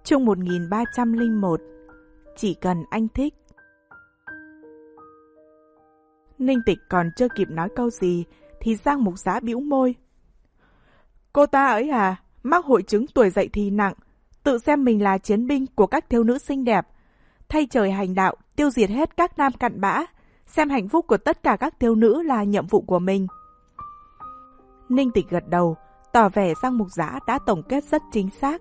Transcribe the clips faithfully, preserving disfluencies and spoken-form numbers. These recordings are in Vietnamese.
Chương một nghìn ba trăm lẻ một. Chỉ cần anh thích. Ninh Tịch còn chưa kịp nói câu gì thì Giang Mục Giã bĩu môi. Cô ta ấy à, mắc hội chứng tuổi dậy thì nặng, tự xem mình là chiến binh của các thiếu nữ xinh đẹp, thay trời hành đạo, tiêu diệt hết các nam cặn bã, xem hạnh phúc của tất cả các thiếu nữ là nhiệm vụ của mình. Ninh Tịch gật đầu, tỏ vẻ Giang Mục Giã đã tổng kết rất chính xác.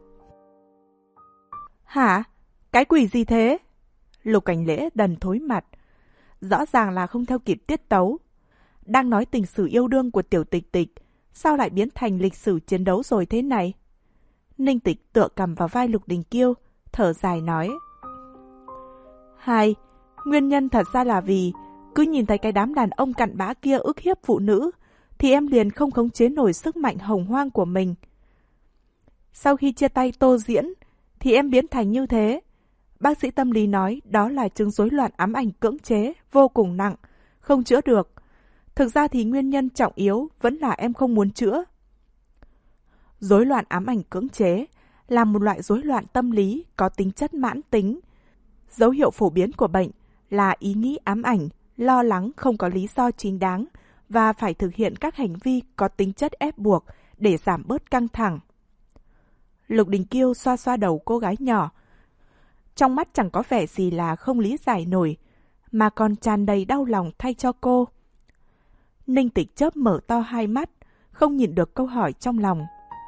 Hả? Cái quỷ gì thế? Lục Cảnh Lễ đần thối mặt. Rõ ràng là không theo kịp tiết tấu. Đang nói tình sử yêu đương của Tiểu Tịch Tịch, sao lại biến thành lịch sử chiến đấu rồi thế này? Ninh Tịch tựa cầm vào vai Lục Đình Kiêu, thở dài nói. Hai, nguyên nhân thật ra là vì cứ nhìn thấy cái đám đàn ông cặn bã kia ức hiếp phụ nữ, thì em liền không khống chế nổi sức mạnh hồng hoang của mình. Sau khi chia tay Tô Diễn, thì em biến thành như thế. Bác sĩ tâm lý nói đó là chứng rối loạn ám ảnh cưỡng chế, vô cùng nặng, không chữa được. Thực ra thì nguyên nhân trọng yếu vẫn là em không muốn chữa. Rối loạn ám ảnh cưỡng chế là một loại rối loạn tâm lý có tính chất mãn tính. Dấu hiệu phổ biến của bệnh là ý nghĩ ám ảnh, lo lắng không có lý do chính đáng và phải thực hiện các hành vi có tính chất ép buộc để giảm bớt căng thẳng. Lục Đình Kiêu xoa xoa đầu cô gái nhỏ. Trong mắt chẳng có vẻ gì là không lý giải nổi, mà còn tràn đầy đau lòng thay cho cô. Ninh Tịch chớp mở to hai mắt, không nhìn được câu hỏi trong lòng.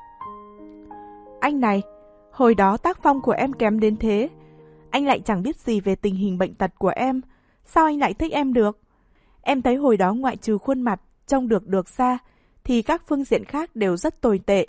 Anh này, hồi đó tác phong của em kém đến thế. Anh lại chẳng biết gì về tình hình bệnh tật của em. Sao anh lại thích em được? Em thấy hồi đó ngoại trừ khuôn mặt, trông được được xa, thì các phương diện khác đều rất tồi tệ.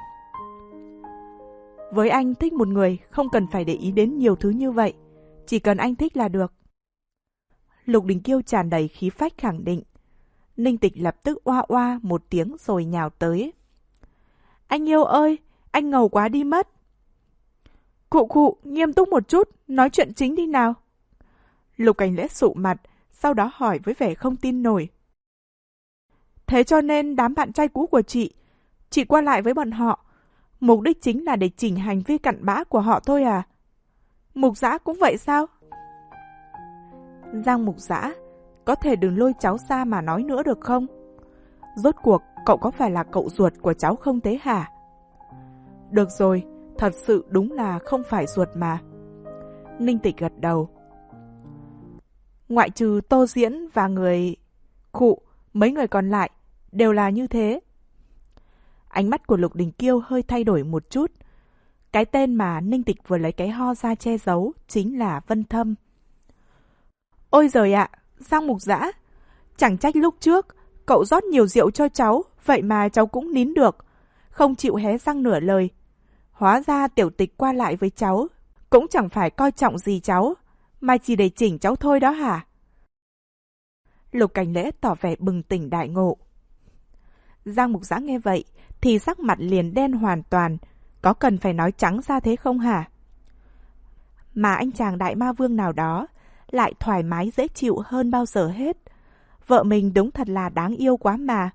Với anh, thích một người không cần phải để ý đến nhiều thứ như vậy. Chỉ cần anh thích là được. Lục Đình Kiêu tràn đầy khí phách khẳng định. Ninh Tịch lập tức oa oa một tiếng rồi nhào tới. Anh yêu ơi, anh ngầu quá đi mất. Khụ khụ, nghiêm túc một chút, nói chuyện chính đi nào. Lục Cảnh Lễ sụ mặt, sau đó hỏi với vẻ không tin nổi. Thế cho nên đám bạn trai cũ của chị, chị qua lại với bọn họ, mục đích chính là để chỉnh hành vi cặn bã của họ thôi à? Mục Giã cũng vậy sao? Giang Mục Giã, có thể đừng lôi cháu ra mà nói nữa được không? Rốt cuộc, cậu có phải là cậu ruột của cháu không thế hả? Được rồi, thật sự đúng là không phải ruột mà. Ninh Tịch gật đầu. Ngoại trừ Tô Diễn và người... Khụ, mấy người còn lại đều là như thế. Ánh mắt của Lục Đình Kiêu hơi thay đổi một chút. Cái tên mà Ninh Tịch vừa lấy cái ho ra che giấu chính là Vân Thâm. Ôi giời ạ, Giang Mục Giã, chẳng trách lúc trước cậu rót nhiều rượu cho cháu, vậy mà cháu cũng nín được, không chịu hé răng nửa lời. Hóa ra Tiểu Tịch qua lại với cháu cũng chẳng phải coi trọng gì cháu, mà chỉ để chỉnh cháu thôi đó hả? Lục Cảnh Lễ tỏ vẻ bừng tỉnh đại ngộ. Giang Mục Giã nghe vậy thì sắc mặt liền đen hoàn toàn. Có cần phải nói trắng ra thế không hả? Mà anh chàng đại ma vương nào đó lại thoải mái dễ chịu hơn bao giờ hết. Vợ mình đúng thật là đáng yêu quá mà.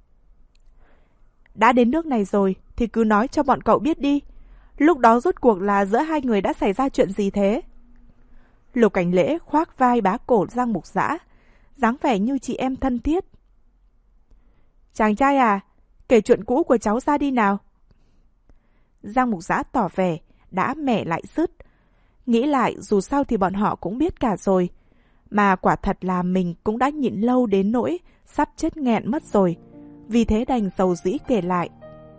Đã đến nước này rồi thì cứ nói cho bọn cậu biết đi. Lúc đó rốt cuộc là giữa hai người đã xảy ra chuyện gì thế? Lục Cảnh Lễ khoác vai bá cổ Giang Mục Giã, dáng vẻ như chị em thân thiết. Chàng trai à, kể chuyện cũ của cháu ra đi nào. Giang Mục Giã tỏ vẻ đã mẻ lại sứt. Nghĩ lại dù sao thì bọn họ cũng biết cả rồi. Mà quả thật là mình cũng đã nhịn lâu đến nỗi sắp chết nghẹn mất rồi. Vì thế đành dầu dĩ kể lại.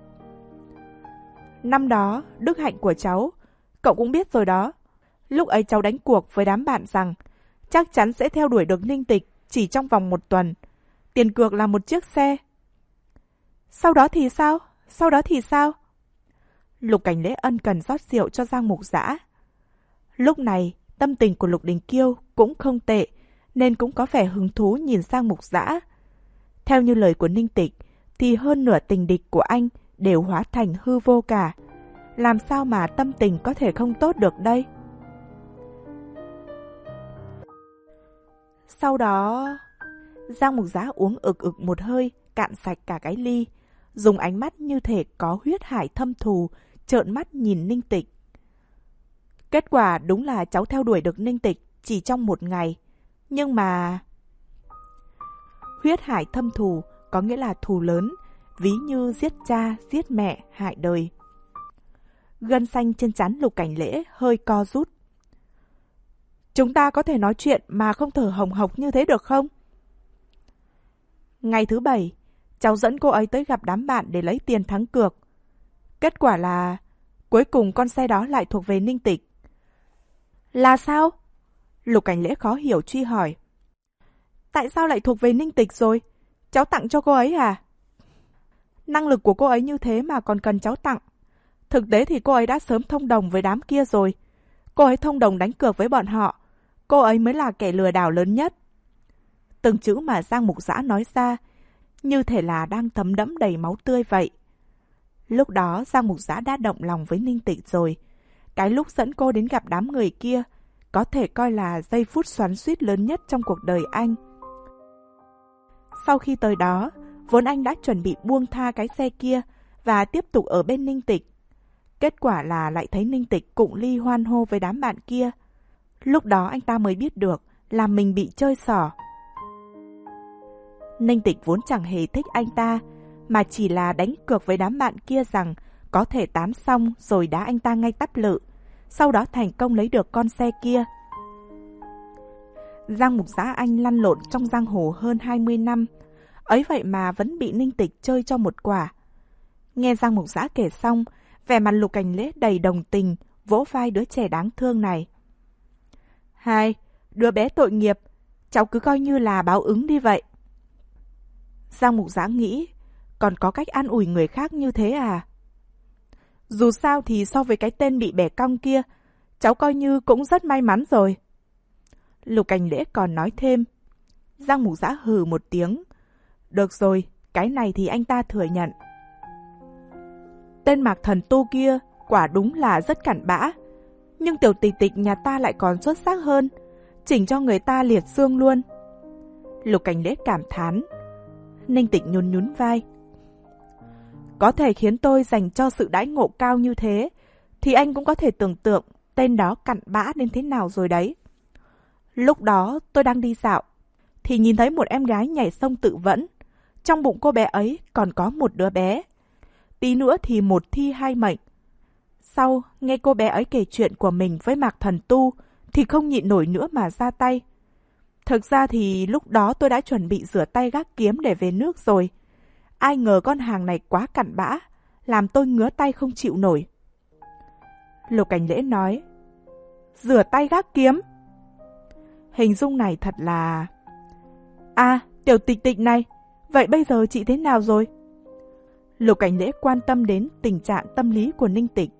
Năm đó, đức hạnh của cháu, cậu cũng biết rồi đó. Lúc ấy cháu đánh cuộc với đám bạn rằng chắc chắn sẽ theo đuổi được Ninh Tịch chỉ trong vòng một tuần. Tiền cược là một chiếc xe. Sau đó thì sao? Sau đó thì sao? Lục Cảnh Lễ ân cần rót rượu cho Giang Mục Giã. Lúc này, tâm tình của Lục Đình Kiêu cũng không tệ, nên cũng có vẻ hứng thú nhìn Giang Mục Giã. Theo như lời của Ninh Tịch, thì hơn nửa tình địch của anh đều hóa thành hư vô cả. Làm sao mà tâm tình có thể không tốt được đây? Sau đó... Giang Mục Giã uống ực ực một hơi, cạn sạch cả cái ly, dùng ánh mắt như thể có huyết hải thâm thù, trợn mắt nhìn Ninh Tịch. Kết quả đúng là cháu theo đuổi được Ninh Tịch chỉ trong một ngày. Nhưng mà... Huyết hải thâm thù có nghĩa là thù lớn, ví như giết cha, giết mẹ, hại đời. Gân xanh trên trán Lục Cảnh Lễ hơi co rút. Chúng ta có thể nói chuyện mà không thở hồng hộc như thế được không? Ngày thứ bảy, cháu dẫn cô ấy tới gặp đám bạn để lấy tiền thắng cược. Kết quả là cuối cùng con xe đó lại thuộc về Ninh Tịch. Là sao? Lục Cảnh Lễ khó hiểu truy hỏi. Tại sao lại thuộc về Ninh Tịch rồi? Cháu tặng cho cô ấy à? Năng lực của cô ấy như thế mà còn cần cháu tặng. Thực tế thì cô ấy đã sớm thông đồng với đám kia rồi. Cô ấy thông đồng đánh cược với bọn họ. Cô ấy mới là kẻ lừa đảo lớn nhất. Từng chữ mà Giang Mục Dã nói ra, như thể là đang thấm đẫm đầy máu tươi vậy. Lúc đó Giang Mục Dã đã động lòng với Ninh Tịch rồi. Cái lúc dẫn cô đến gặp đám người kia, có thể coi là giây phút xoắn xuýt lớn nhất trong cuộc đời anh. Sau khi tới đó, vốn anh đã chuẩn bị buông tha cái xe kia và tiếp tục ở bên Ninh Tịch. Kết quả là lại thấy Ninh Tịch cụng ly hoan hô với đám bạn kia. Lúc đó anh ta mới biết được là mình bị chơi xỏ. Ninh Tịch vốn chẳng hề thích anh ta, mà chỉ là đánh cược với đám bạn kia rằng có thể tán xong rồi đá anh ta ngay tắp lự, sau đó thành công lấy được con xe kia. Giang Mục Dã anh lăn lộn trong giang hồ hơn hai mươi năm, ấy vậy mà vẫn bị Ninh Tịch chơi cho một quả. Nghe Giang Mục Dã kể xong, vẻ mặt Lục Cảnh Lễ đầy đồng tình, vỗ vai đứa trẻ đáng thương này. Hai, đứa bé tội nghiệp, cháu cứ coi như là báo ứng đi vậy. Giang Mục Dã nghĩ, còn có cách an ủi người khác như thế à? Dù sao thì so với cái tên bị bẻ cong kia, cháu coi như cũng rất may mắn rồi. Lục Cảnh Lễ còn nói thêm. Giang Mục Dã hừ một tiếng. Được rồi, cái này thì anh ta thừa nhận. Tên Mạc Thần Tu kia quả đúng là rất cặn bã, nhưng Tiểu Tịch Tịch nhà ta lại còn xuất sắc hơn, chỉnh cho người ta liệt xương luôn. Lục Cảnh Lễ cảm thán. Ninh Tịch nhún nhún vai. Có thể khiến tôi dành cho sự đãi ngộ cao như thế, thì anh cũng có thể tưởng tượng tên đó cặn bã đến thế nào rồi đấy. Lúc đó tôi đang đi dạo, thì nhìn thấy một em gái nhảy sông tự vẫn. Trong bụng cô bé ấy còn có một đứa bé. Tí nữa thì một thi hai mệnh. Sau, nghe cô bé ấy kể chuyện của mình với Mạc Thần Tu, thì không nhịn nổi nữa mà ra tay. Thực ra thì lúc đó tôi đã chuẩn bị rửa tay gác kiếm để về nước rồi. Ai ngờ con hàng này quá cặn bã, làm tôi ngứa tay không chịu nổi. Lục Cảnh Lễ nói. Rửa tay gác kiếm? Hình dung này thật là... À, Tiểu Tịch Tịch này, vậy bây giờ chị thế nào rồi? Lục Cảnh Lễ quan tâm đến tình trạng tâm lý của Ninh Tịch.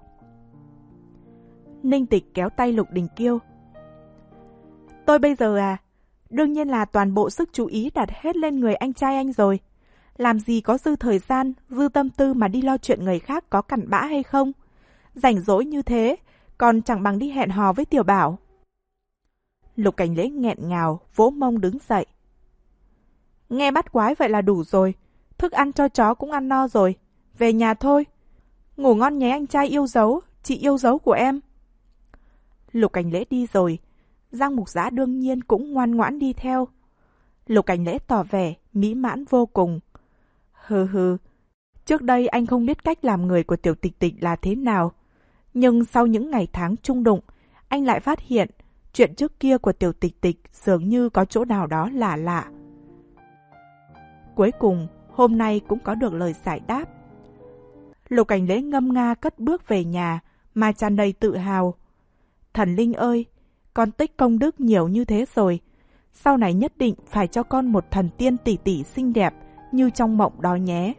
Ninh Tịch kéo tay Lục Đình Kiêu. Tôi bây giờ à, đương nhiên là toàn bộ sức chú ý đặt hết lên người anh trai anh rồi. Làm gì có dư thời gian, dư tâm tư mà đi lo chuyện người khác có cặn bã hay không. Rảnh rỗi như thế, còn chẳng bằng đi hẹn hò với Tiểu Bảo. Lục Cảnh Lễ nghẹn ngào, vỗ mông đứng dậy. Nghe bắt quái vậy là đủ rồi. Thức ăn cho chó cũng ăn no rồi. Về nhà thôi. Ngủ ngon nhé anh trai yêu dấu, chị yêu dấu của em. Lục Cảnh Lễ đi rồi. Giang Mục Dã đương nhiên cũng ngoan ngoãn đi theo. Lục Cảnh Lễ tỏ vẻ mỹ mãn vô cùng. Hừ hừ, trước đây anh không biết cách làm người của Tiểu Tịch Tịch là thế nào. Nhưng sau những ngày tháng chung đụng, anh lại phát hiện chuyện trước kia của Tiểu Tịch Tịch dường như có chỗ nào đó lạ lạ. Cuối cùng, hôm nay cũng có được lời giải đáp. Lục Cảnh Lễ ngâm nga cất bước về nhà mà tràn đầy tự hào. Thần linh ơi, con tích công đức nhiều như thế rồi. Sau này nhất định phải cho con một thần tiên tỷ tỷ xinh đẹp như trong mộng đó nhé.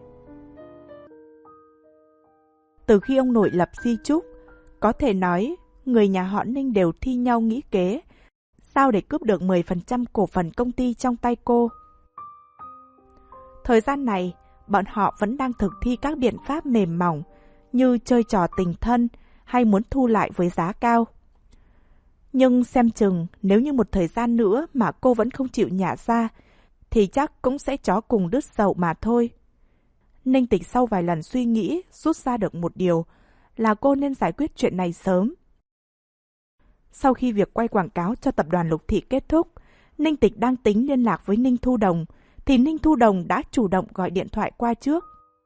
Từ khi ông nội lập di chúc, có thể nói người nhà họ Ninh đều thi nhau nghĩ kế sao để cướp được mười phần trăm cổ phần công ty trong tay cô. Thời gian này, bọn họ vẫn đang thực thi các biện pháp mềm mỏng như chơi trò tình thân hay muốn thu lại với giá cao. Nhưng xem chừng nếu như một thời gian nữa mà cô vẫn không chịu nhả ra thì chắc cũng sẽ chó cùng đứt sầu mà thôi. Ninh Tịch sau vài lần suy nghĩ rút ra được một điều là cô nên giải quyết chuyện này sớm. Sau khi việc quay quảng cáo cho tập đoàn Lục Thị kết thúc, Ninh Tịch đang tính liên lạc với Ninh Thu Đồng, thì Ninh Thu Đồng đã chủ động gọi điện thoại qua trước.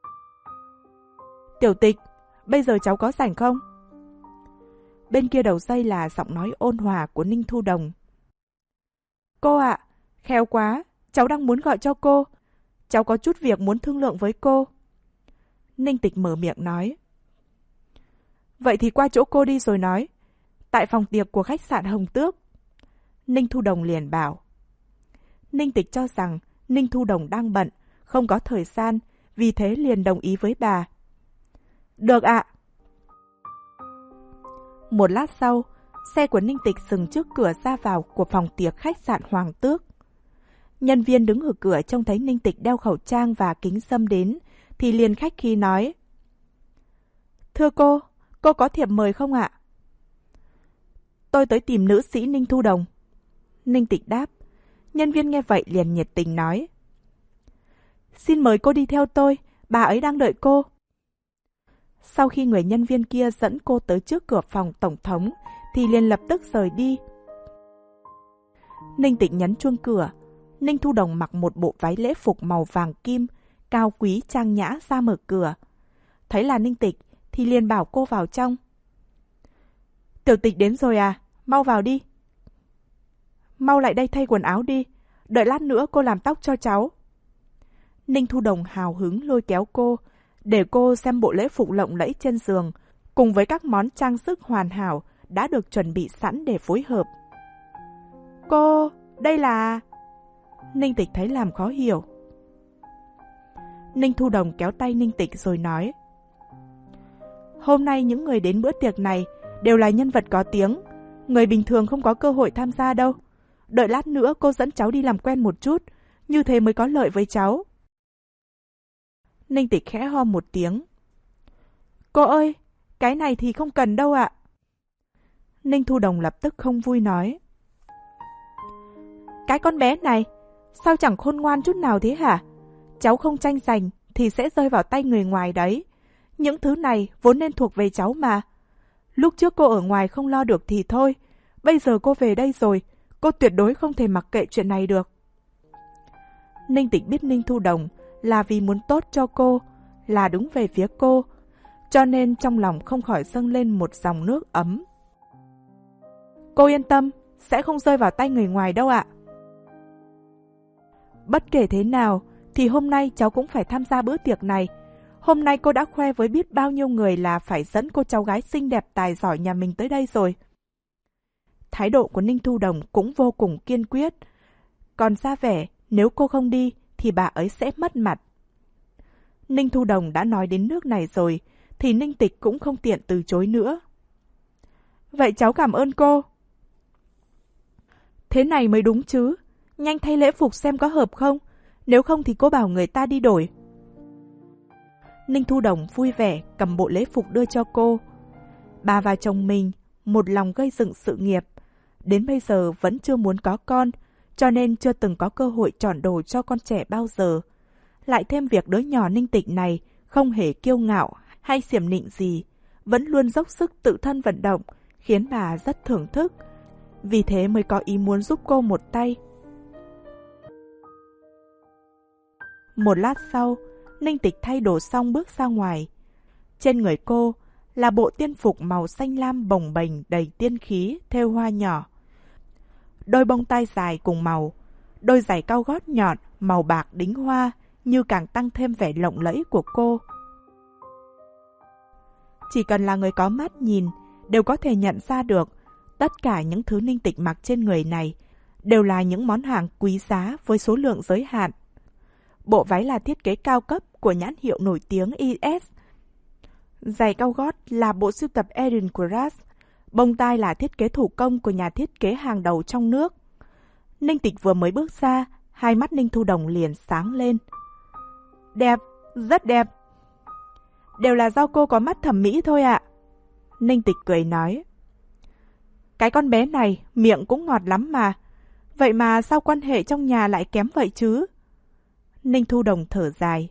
Tiểu Tịch, bây giờ cháu có rảnh không? Bên kia đầu dây là giọng nói ôn hòa của Ninh Thu Đồng. Cô ạ, à, khéo quá, cháu đang muốn gọi cho cô. Cháu có chút việc muốn thương lượng với cô. Ninh Tịch mở miệng nói. Vậy thì qua chỗ cô đi rồi nói. Tại phòng tiệc của khách sạn Hồng Tước. Ninh Thu Đồng liền bảo. Ninh Tịch cho rằng Ninh Thu Đồng đang bận, không có thời gian, vì thế liền đồng ý với bà. Được ạ. Một lát sau, xe của Ninh Tịch dừng trước cửa ra vào của phòng tiệc khách sạn Hoàng Tước. Nhân viên đứng ở cửa trông thấy Ninh Tịch đeo khẩu trang và kính râm đến, thì liền khách khí nói. Thưa cô, cô có thiệp mời không ạ? Tôi tới tìm nữ sĩ Ninh Thu Đồng. Ninh Tịch đáp. Nhân viên nghe vậy liền nhiệt tình nói. Xin mời cô đi theo tôi, bà ấy đang đợi cô. Sau khi người nhân viên kia dẫn cô tới trước cửa phòng tổng thống, thì liền lập tức rời đi. Ninh Tịch nhấn chuông cửa. Ninh Thu Đồng mặc một bộ váy lễ phục màu vàng kim, cao quý trang nhã ra mở cửa. Thấy là Ninh Tịch thì liền bảo cô vào trong. Tiểu Tịch đến rồi à, mau vào đi. Mau lại đây thay quần áo đi, đợi lát nữa cô làm tóc cho cháu. Ninh Thu Đồng hào hứng lôi kéo cô, để cô xem bộ lễ phục lộng lẫy trên giường, cùng với các món trang sức hoàn hảo đã được chuẩn bị sẵn để phối hợp. Cô, đây là... Ninh Tịch thấy làm khó hiểu. Ninh Thu Đồng kéo tay Ninh Tịch rồi nói. Hôm nay những người đến bữa tiệc này đều là nhân vật có tiếng, người bình thường không có cơ hội tham gia đâu. Đợi lát nữa cô dẫn cháu đi làm quen một chút, như thế mới có lợi với cháu. Ninh Tịch khẽ ho một tiếng. Cô ơi, cái này thì không cần đâu ạ. Ninh Thu Đồng lập tức không vui nói. Cái con bé này, sao chẳng khôn ngoan chút nào thế hả? Cháu không tranh giành thì sẽ rơi vào tay người ngoài đấy. Những thứ này vốn nên thuộc về cháu mà. Lúc trước cô ở ngoài không lo được thì thôi. Bây giờ cô về đây rồi, cô tuyệt đối không thể mặc kệ chuyện này được. Ninh Tịch biết Ninh Thu Đồng là vì muốn tốt cho cô, là đứng về phía cô, cho nên trong lòng không khỏi dâng lên một dòng nước ấm. Cô yên tâm, sẽ không rơi vào tay người ngoài đâu ạ. Bất kể thế nào, thì hôm nay cháu cũng phải tham gia bữa tiệc này. Hôm nay cô đã khoe với biết bao nhiêu người là phải dẫn cô cháu gái xinh đẹp tài giỏi nhà mình tới đây rồi. Thái độ của Ninh Thu Đồng cũng vô cùng kiên quyết. Còn ra vẻ, nếu cô không đi, thì bà ấy sẽ mất mặt. Ninh Thu Đồng đã nói đến nước này rồi, thì Ninh Tịch cũng không tiện từ chối nữa. Vậy cháu cảm ơn cô. Thế này mới đúng chứ. Nhanh thay lễ phục xem có hợp không. Nếu không thì cô bảo người ta đi đổi. Ninh Thu Đồng vui vẻ cầm bộ lễ phục đưa cho cô. Bà và chồng mình một lòng gây dựng sự nghiệp. Đến bây giờ vẫn chưa muốn có con, cho nên chưa từng có cơ hội chọn đồ cho con trẻ bao giờ. Lại thêm việc đứa nhỏ Ninh Tịch này không hề kiêu ngạo hay xiểm nịnh gì, vẫn luôn dốc sức tự thân vận động, khiến bà rất thưởng thức. Vì thế mới có ý muốn giúp cô một tay. Một lát sau, Ninh Tịch thay đồ xong bước ra ngoài. Trên người cô là bộ tiên phục màu xanh lam bồng bềnh đầy tiên khí, thêu hoa nhỏ. Đôi bông tai dài cùng màu, đôi giày cao gót nhọn màu bạc đính hoa như càng tăng thêm vẻ lộng lẫy của cô. Chỉ cần là người có mắt nhìn đều có thể nhận ra được tất cả những thứ Ninh Tịch mặc trên người này đều là những món hàng quý giá với số lượng giới hạn. Bộ váy là thiết kế cao cấp của nhãn hiệu nổi tiếng i ét. Giày cao gót là bộ sưu tập Eden của Ras. Bông tai là thiết kế thủ công của nhà thiết kế hàng đầu trong nước. Ninh Tịch vừa mới bước ra, hai mắt Ninh Thu Đồng liền sáng lên. Đẹp, rất đẹp. Đều là do cô có mắt thẩm mỹ thôi ạ. Ninh Tịch cười nói. Cái con bé này miệng cũng ngọt lắm mà. Vậy mà sao quan hệ trong nhà lại kém vậy chứ? Ninh Thu Đồng thở dài.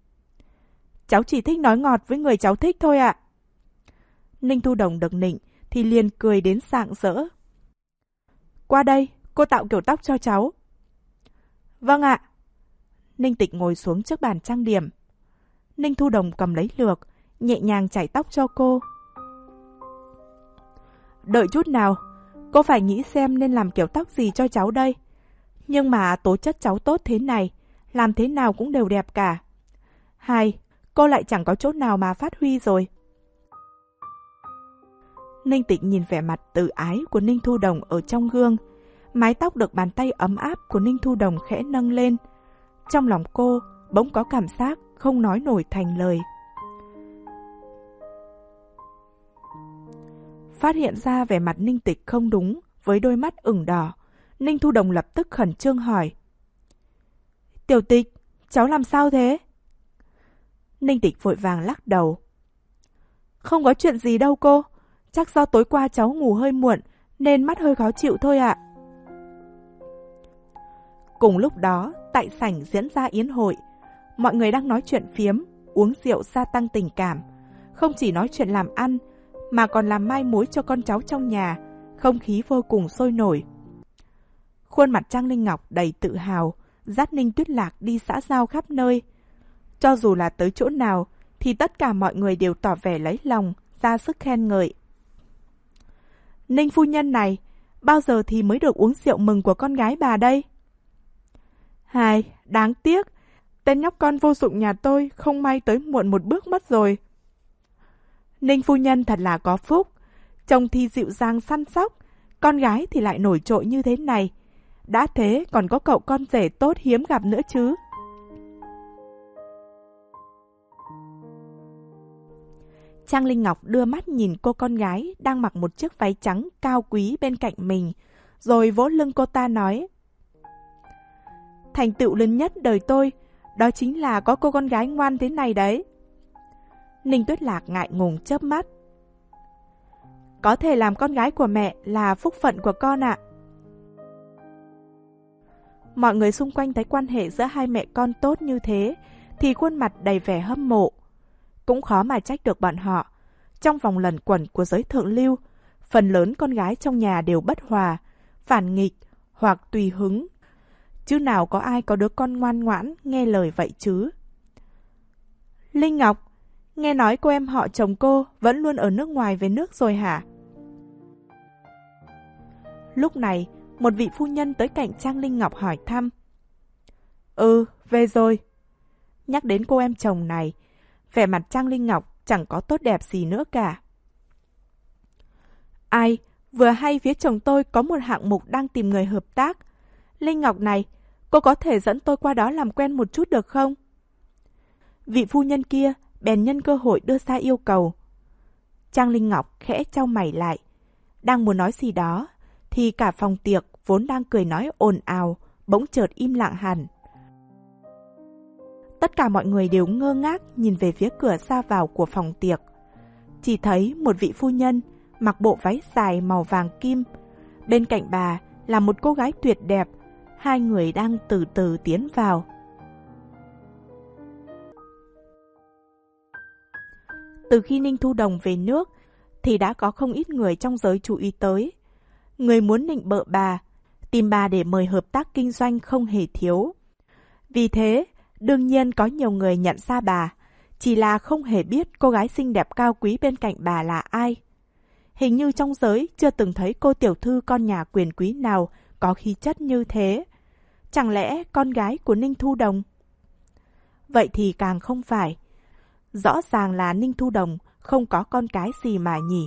Cháu chỉ thích nói ngọt với người cháu thích thôi ạ. Ninh Thu Đồng được nịnh thì liền cười đến rạng rỡ. Qua đây, cô tạo kiểu tóc cho cháu. Vâng ạ. Ninh Tịch ngồi xuống trước bàn trang điểm. Ninh Thu Đồng cầm lấy lược, nhẹ nhàng chải tóc cho cô. Đợi chút nào, cô phải nghĩ xem nên làm kiểu tóc gì cho cháu đây. Nhưng mà tố chất cháu tốt thế này, làm thế nào cũng đều đẹp cả. Hai, cô lại chẳng có chỗ nào mà phát huy rồi. Ninh Tịch nhìn vẻ mặt từ ái của Ninh Thu Đồng ở trong gương. Mái tóc được bàn tay ấm áp của Ninh Thu Đồng khẽ nâng lên. Trong lòng cô bỗng có cảm giác không nói nổi thành lời. Phát hiện ra vẻ mặt Ninh Tịch không đúng với đôi mắt ửng đỏ, Ninh Thu Đồng lập tức khẩn trương hỏi. Tiểu Tịch, cháu làm sao thế? Ninh Tịch vội vàng lắc đầu. Không có chuyện gì đâu cô, chắc do tối qua cháu ngủ hơi muộn nên mắt hơi khó chịu thôi ạ. Cùng lúc đó, tại sảnh diễn ra yến hội, mọi người đang nói chuyện phiếm, uống rượu gia tăng tình cảm. Không chỉ nói chuyện làm ăn, mà còn làm mai mối cho con cháu trong nhà, không khí vô cùng sôi nổi. Khuôn mặt Trang Linh Ngọc đầy tự hào, dắt Ninh Tuyết Lạc đi xã giao khắp nơi. Cho dù là tới chỗ nào, thì tất cả mọi người đều tỏ vẻ lấy lòng, ra sức khen ngợi. Ninh phu nhân này, bao giờ thì mới được uống rượu mừng của con gái bà đây? Hài, đáng tiếc, tên nhóc con vô dụng nhà tôi không may tới muộn một bước mất rồi. Ninh phu nhân thật là có phúc, chồng thì dịu dàng săn sóc, con gái thì lại nổi trội như thế này. Đã thế còn có cậu con rể tốt hiếm gặp nữa chứ. Trang Linh Ngọc đưa mắt nhìn cô con gái đang mặc một chiếc váy trắng cao quý bên cạnh mình, rồi vỗ lưng cô ta nói. Thành tựu lớn nhất đời tôi, đó chính là có cô con gái ngoan thế này đấy. Ninh Tuyết Lạc ngại ngùng chớp mắt. Có thể làm con gái của mẹ là phúc phận của con ạ. Mọi người xung quanh thấy quan hệ giữa hai mẹ con tốt như thế, thì khuôn mặt đầy vẻ hâm mộ. Cũng khó mà trách được bọn họ. Trong vòng luẩn quẩn của giới thượng lưu, phần lớn con gái trong nhà đều bất hòa, phản nghịch hoặc tùy hứng. Chứ nào có ai có đứa con ngoan ngoãn nghe lời vậy chứ. Linh Ngọc, nghe nói cô em họ chồng cô vẫn luôn ở nước ngoài về nước rồi hả? Lúc này, một vị phu nhân tới cạnh Trang Linh Ngọc hỏi thăm. Ừ, về rồi. Nhắc đến cô em chồng này, vẻ mặt Trang Linh Ngọc chẳng có tốt đẹp gì nữa cả. Ai, vừa hay phía chồng tôi có một hạng mục đang tìm người hợp tác. Linh Ngọc này, cô có thể dẫn tôi qua đó làm quen một chút được không? Vị phu nhân kia bèn nhân cơ hội đưa ra yêu cầu. Trang Linh Ngọc khẽ chau mày lại. Đang muốn nói gì đó, thì cả phòng tiệc vốn đang cười nói ồn ào, bỗng chợt im lặng hẳn. Tất cả mọi người đều ngơ ngác nhìn về phía cửa ra vào của phòng tiệc. Chỉ thấy một vị phu nhân mặc bộ váy dài màu vàng kim. Bên cạnh bà là một cô gái tuyệt đẹp. Hai người đang từ từ tiến vào. Từ khi Ninh Thu Đồng về nước, thì đã có không ít người trong giới chú ý tới. Người muốn nịnh bợ bà, tìm bà để mời hợp tác kinh doanh không hề thiếu. Vì thế, đương nhiên có nhiều người nhận ra bà, chỉ là không hề biết cô gái xinh đẹp cao quý bên cạnh bà là ai. Hình như trong giới chưa từng thấy cô tiểu thư con nhà quyền quý nào có khí chất như thế. Chẳng lẽ con gái của Ninh Thu Đồng? Vậy thì càng không phải. Rõ ràng là Ninh Thu Đồng không có con cái gì mà nhỉ.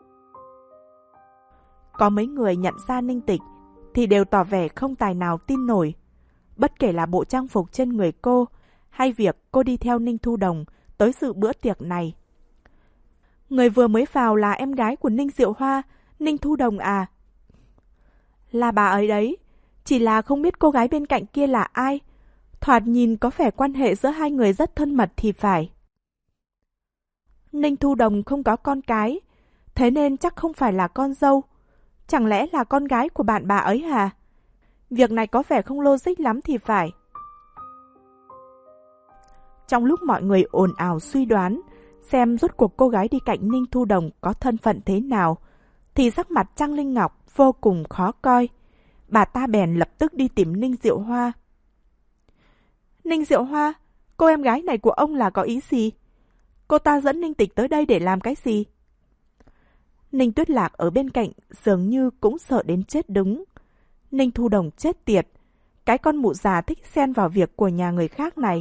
Có mấy người nhận ra Ninh Tịch thì đều tỏ vẻ không tài nào tin nổi. Bất kể là bộ trang phục trên người cô hay việc cô đi theo Ninh Thu Đồng tới dự bữa tiệc này. Người vừa mới vào là em gái của Ninh Diệu Hoa, Ninh Thu Đồng à? Là bà ấy đấy, chỉ là không biết cô gái bên cạnh kia là ai. Thoạt nhìn có vẻ quan hệ giữa hai người rất thân mật thì phải. Ninh Thu Đồng không có con cái, thế nên chắc không phải là con dâu. Chẳng lẽ là con gái của bạn bà ấy hả? Việc này có vẻ không logic lắm thì phải. Trong lúc mọi người ồn ào suy đoán xem rốt cuộc cô gái đi cạnh Ninh Thu Đồng có thân phận thế nào, thì sắc mặt Trang Linh Ngọc vô cùng khó coi. Bà ta bèn lập tức đi tìm Ninh Diệu Hoa. Ninh Diệu Hoa, cô em gái này của ông là có ý gì? Cô ta dẫn Ninh Tịch tới đây để làm cái gì? Ninh Tuyết Lạc ở bên cạnh dường như cũng sợ đến chết đứng. Ninh Thu Đồng chết tiệt, cái con mụ già thích xen vào việc của nhà người khác này.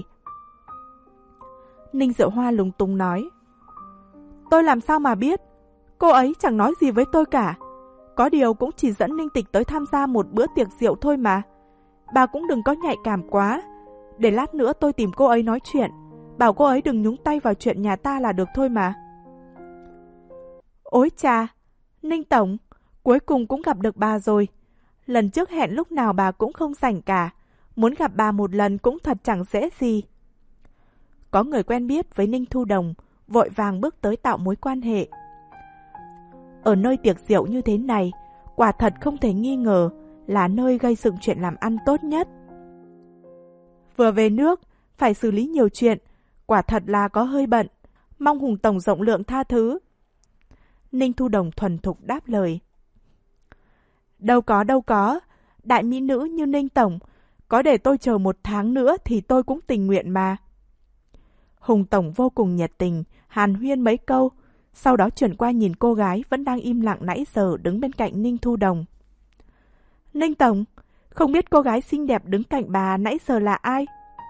Ninh Diệu Hoa lúng túng nói. Tôi làm sao mà biết? Cô ấy chẳng nói gì với tôi cả. Có điều cũng chỉ dẫn Ninh Tịch tới tham gia một bữa tiệc rượu thôi mà. Bà cũng đừng có nhạy cảm quá. Để lát nữa tôi tìm cô ấy nói chuyện, bảo cô ấy đừng nhúng tay vào chuyện nhà ta là được thôi mà. Ôi chà, Ninh Tổng, cuối cùng cũng gặp được bà rồi. Lần trước hẹn lúc nào bà cũng không rảnh cả. Muốn gặp bà một lần cũng thật chẳng dễ gì. Có người quen biết với Ninh Thu Đồng, vội vàng bước tới tạo mối quan hệ. Ở nơi tiệc rượu như thế này, quả thật không thể nghi ngờ là nơi gây dựng chuyện làm ăn tốt nhất. Vừa về nước, phải xử lý nhiều chuyện, quả thật là có hơi bận. Mong Hùng Tổng rộng lượng tha thứ. Ninh Thu Đồng thuần thục đáp lời. Đâu có đâu có, đại mỹ nữ như Ninh Tổng, có để tôi chờ một tháng nữa thì tôi cũng tình nguyện mà. Hùng Tổng vô cùng nhiệt tình, hàn huyên mấy câu, sau đó chuyển qua nhìn cô gái vẫn đang im lặng nãy giờ đứng bên cạnh Ninh Thu Đồng. Ninh Tổng, không biết cô gái xinh đẹp đứng cạnh bà nãy giờ là ai?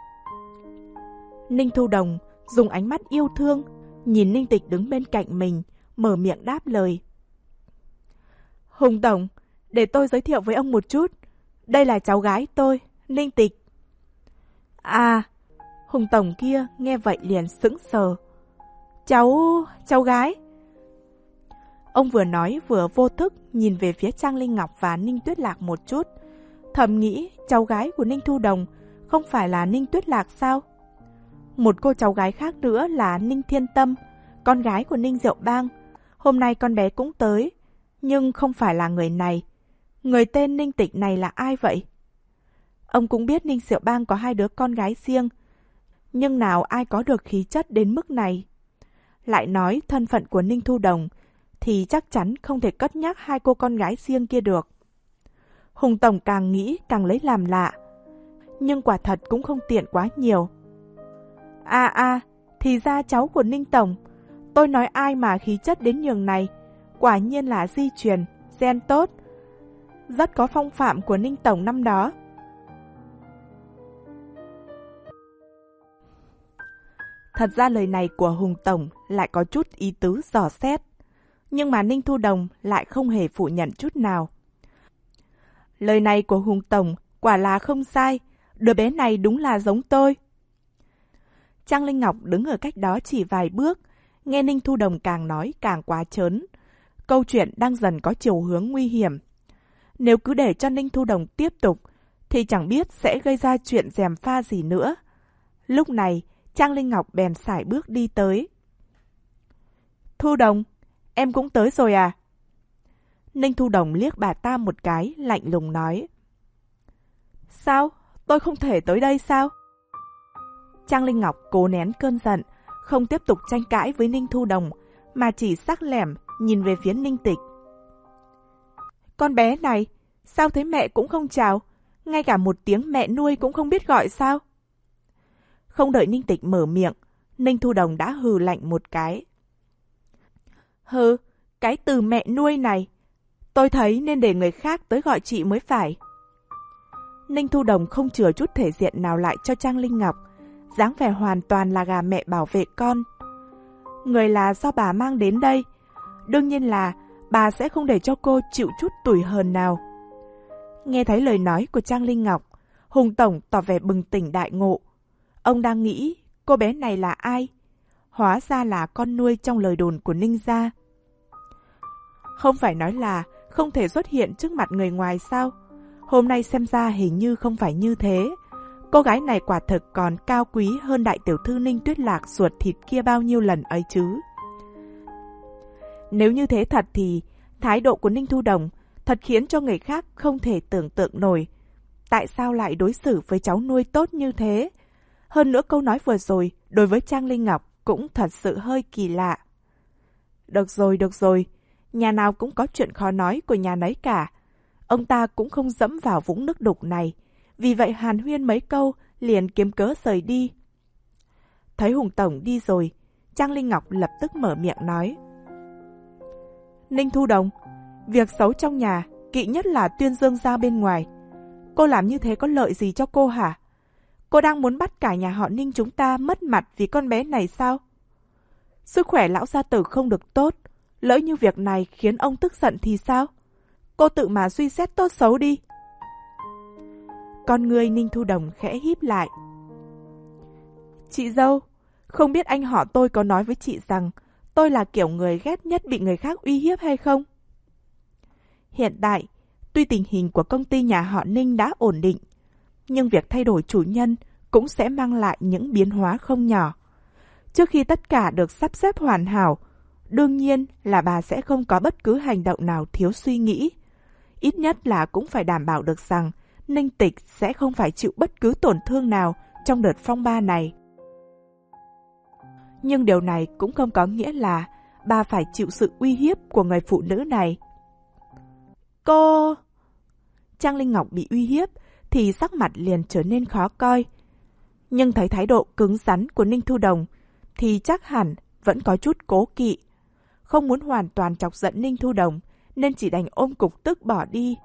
Ninh Thu Đồng dùng ánh mắt yêu thương nhìn Ninh Tịch đứng bên cạnh mình, mở miệng đáp lời. Hùng Tổng, để tôi giới thiệu với ông một chút. Đây là cháu gái tôi, Ninh Tịch. À, Hùng Tổng kia nghe vậy liền sững sờ. Cháu... cháu gái. Ông vừa nói vừa vô thức nhìn về phía Trang Linh Ngọc và Ninh Tuyết Lạc một chút. Thầm nghĩ cháu gái của Ninh Thu Đồng không phải là Ninh Tuyết Lạc sao? Một cô cháu gái khác nữa là Ninh Thiên Tâm, con gái của Ninh Diệu Bang. Hôm nay con bé cũng tới, nhưng không phải là người này. Người tên Ninh Tịch này là ai vậy? Ông cũng biết Ninh Diệu Bang có hai đứa con gái riêng, nhưng nào ai có được khí chất đến mức này. Lại nói thân phận của Ninh Thu Đồng thì chắc chắn không thể cất nhắc hai cô con gái riêng kia được. Hùng Tổng càng nghĩ càng lấy làm lạ, nhưng quả thật cũng không tiện quá nhiều. À à, thì ra cháu của Ninh Tổng. Tôi nói ai mà khí chất đến nhường này, quả nhiên là di truyền, gen tốt. Rất có phong phạm của Ninh Tổng năm đó. Thật ra lời này của Hùng Tổng lại có chút ý tứ dò xét, nhưng mà Ninh Thu Đồng lại không hề phủ nhận chút nào. Lời này của Hùng Tổng quả là không sai, đứa bé này đúng là giống tôi. Trang Linh Ngọc đứng ở cách đó chỉ vài bước, nghe Ninh Thu Đồng càng nói càng quá trớn. Câu chuyện đang dần có chiều hướng nguy hiểm. Nếu cứ để cho Ninh Thu Đồng tiếp tục, thì chẳng biết sẽ gây ra chuyện gièm pha gì nữa. Lúc này, Trang Linh Ngọc bèn sải bước đi tới. Thu Đồng, em cũng tới rồi à? Ninh Thu Đồng liếc bà ta một cái, lạnh lùng nói. Sao? Tôi không thể tới đây sao? Trang Linh Ngọc cố nén cơn giận, không tiếp tục tranh cãi với Ninh Thu Đồng, mà chỉ sắc lẻm nhìn về phía Ninh Tịch. Con bé này, sao thấy mẹ cũng không chào, ngay cả một tiếng mẹ nuôi cũng không biết gọi sao? Không đợi Ninh Tịch mở miệng, Ninh Thu Đồng đã hừ lạnh một cái. Hừ, cái từ mẹ nuôi này, tôi thấy nên để người khác tới gọi chị mới phải. Ninh Thu Đồng không chừa chút thể diện nào lại cho Trang Linh Ngọc, dáng vẻ hoàn toàn là gà mẹ bảo vệ con. Người là do bà mang đến đây, đương nhiên là bà sẽ không để cho cô chịu chút tủi hờn nào. Nghe thấy lời nói của Trang Linh Ngọc, Hùng Tổng tỏ vẻ bừng tỉnh đại ngộ. Ông đang nghĩ cô bé này là ai? Hóa ra là con nuôi trong lời đồn của Ninh gia. Không phải nói là không thể xuất hiện trước mặt người ngoài sao? Hôm nay xem ra hình như không phải như thế. Cô gái này quả thực còn cao quý hơn đại tiểu thư Ninh Tuyết Lạc ruột thịt kia bao nhiêu lần ấy chứ. Nếu như thế thật thì thái độ của Ninh Thu Đồng thật khiến cho người khác không thể tưởng tượng nổi. Tại sao lại đối xử với cháu nuôi tốt như thế? Hơn nữa câu nói vừa rồi đối với Trang Linh Ngọc cũng thật sự hơi kỳ lạ. Được rồi, được rồi. Nhà nào cũng có chuyện khó nói của nhà nấy cả. Ông ta cũng không dẫm vào vũng nước đục này. Vì vậy hàn huyên mấy câu, liền kiếm cớ rời đi. Thấy Hùng Tổng đi rồi, Trang Linh Ngọc lập tức mở miệng nói. Ninh Thu Đồng, việc xấu trong nhà, kỵ nhất là tuyên dương ra bên ngoài. Cô làm như thế có lợi gì cho cô hả? Cô đang muốn bắt cả nhà họ Ninh chúng ta mất mặt vì con bé này sao? Sức khỏe lão gia tử không được tốt, lỡ như việc này khiến ông tức giận thì sao? Cô tự mà suy xét tốt xấu đi. Con người Ninh Thu Đồng khẽ híp lại. Chị dâu, không biết anh họ tôi có nói với chị rằng tôi là kiểu người ghét nhất bị người khác uy hiếp hay không? Hiện tại, tuy tình hình của công ty nhà họ Ninh đã ổn định, nhưng việc thay đổi chủ nhân cũng sẽ mang lại những biến hóa không nhỏ. Trước khi tất cả được sắp xếp hoàn hảo, đương nhiên là bà sẽ không có bất cứ hành động nào thiếu suy nghĩ. Ít nhất là cũng phải đảm bảo được rằng Ninh Tịch sẽ không phải chịu bất cứ tổn thương nào trong đợt phong ba này. Nhưng điều này cũng không có nghĩa là bà phải chịu sự uy hiếp của người phụ nữ này. Cô... Trang Linh Ngọc bị uy hiếp thì sắc mặt liền trở nên khó coi. Nhưng thấy thái độ cứng rắn của Ninh Thu Đồng thì chắc hẳn vẫn có chút cố kỵ. Không muốn hoàn toàn chọc giận Ninh Thu Đồng nên chỉ đành ôm cục tức bỏ đi.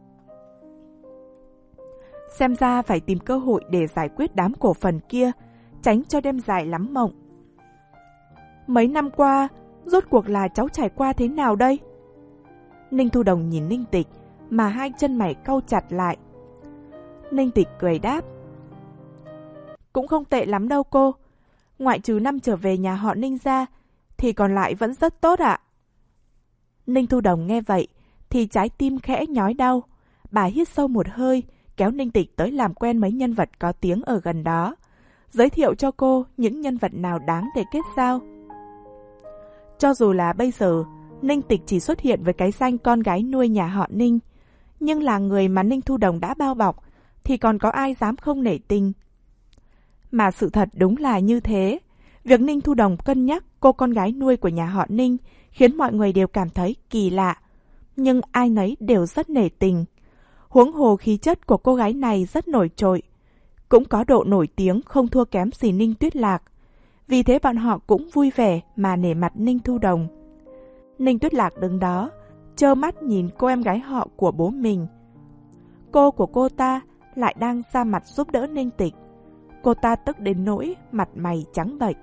Xem ra phải tìm cơ hội để giải quyết đám cổ phần kia, tránh cho đêm dài lắm mộng. Mấy năm qua, rốt cuộc là cháu trải qua thế nào đây? Ninh Thu Đồng nhìn Ninh Tịch mà hai chân mày cau chặt lại. Ninh Tịch cười đáp. Cũng không tệ lắm đâu cô. Ngoại trừ năm trở về nhà họ Ninh ra, thì còn lại vẫn rất tốt ạ. Ninh Thu Đồng nghe vậy, thì trái tim khẽ nhói đau. Bà hít sâu một hơi, kéo Ninh Tịch tới làm quen mấy nhân vật có tiếng ở gần đó. Giới thiệu cho cô những nhân vật nào đáng để kết giao. Cho dù là bây giờ, Ninh Tịch chỉ xuất hiện với cái danh con gái nuôi nhà họ Ninh, nhưng là người mà Ninh Thu Đồng đã bao bọc, thì còn có ai dám không nể tình. Mà sự thật đúng là như thế. Việc Ninh Thu Đồng cân nhắc cô con gái nuôi của nhà họ Ninh khiến mọi người đều cảm thấy kỳ lạ. Nhưng ai nấy đều rất nể tình. Huống hồ khí chất của cô gái này rất nổi trội. Cũng có độ nổi tiếng không thua kém gì Ninh Tuyết Lạc. Vì thế bọn họ cũng vui vẻ mà nể mặt Ninh Thu Đồng. Ninh Tuyết Lạc đứng đó, trơ mắt nhìn cô em gái họ của bố mình. Cô của cô ta lại đang ra mặt giúp đỡ Ninh Tịch. Cô ta tức đến nỗi mặt mày trắng bệch.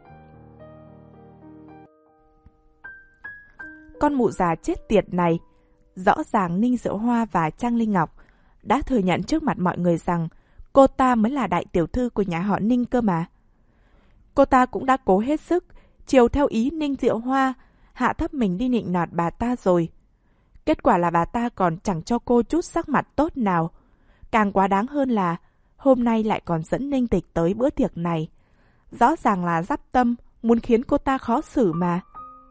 Con mụ già chết tiệt này, rõ ràng Ninh Diệu Hoa và Trang Linh Ngọc đã thừa nhận trước mặt mọi người rằng cô ta mới là đại tiểu thư của nhà họ Ninh cơ mà. Cô ta cũng đã cố hết sức chiều theo ý Ninh Diệu Hoa, hạ thấp mình đi nịnh nọt bà ta rồi. Kết quả là bà ta còn chẳng cho cô chút sắc mặt tốt nào. Càng quá đáng hơn là hôm nay lại còn dẫn Ninh Tịch tới bữa tiệc này. Rõ ràng là dắp tâm, muốn khiến cô ta khó xử mà.